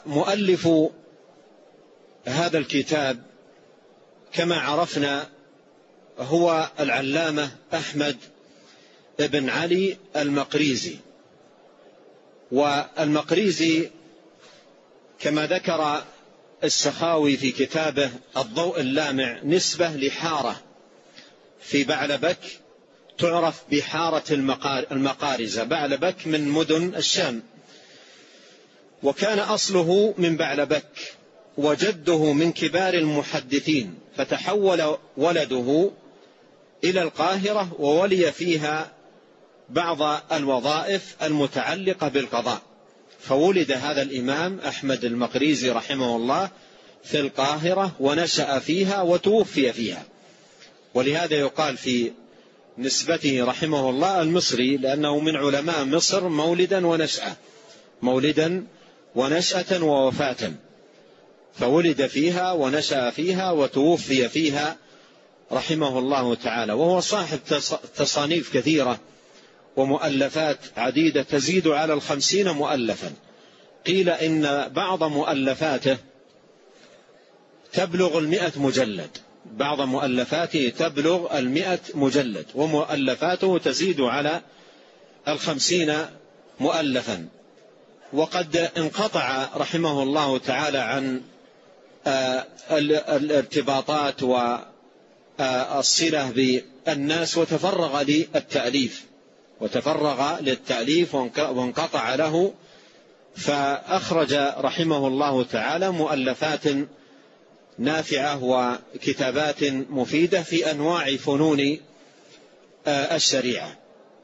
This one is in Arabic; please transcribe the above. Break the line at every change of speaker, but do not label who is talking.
ومؤلف هذا الكتاب كما عرفنا هو العلامة أحمد بن علي المقريزي. والمقريزي كما ذكر السخاوي في كتابه الضوء اللامع نسبة لحارة في بعلبك تعرف بحارة المقارزة. بعلبك من مدن الشام، وكان أصله من بعلبك، وجده من كبار المحدثين، فتحول ولده إلى القاهرة وولي فيها بعض الوظائف المتعلقة بالقضاء. فولد هذا الإمام أحمد المقريزي رحمه الله في القاهرة ونشأ فيها وتوفي فيها، ولهذا يقال في نسبته رحمه الله المصري، لأنه من علماء مصر مولدا ونشأة، مولدا ونشأة ووفاة، فولد فيها ونشأ فيها وتوفي فيها رحمه الله تعالى. وهو صاحب تصانيف كثيرة ومؤلفات عديدة تزيد على 50 مؤلفا. قيل إن بعض مؤلفاته تبلغ 100 مجلد، بعض مؤلفاته تبلغ 100 مجلد، ومؤلفاته تزيد على 50 مؤلفا. وقد انقطع رحمه الله تعالى عن الارتباطات والصلة بالناس، وتفرغ للتأليف وانقطع له، فأخرج رحمه الله تعالى مؤلفات نافعة وكتابات مفيدة في أنواع فنون الشريعة.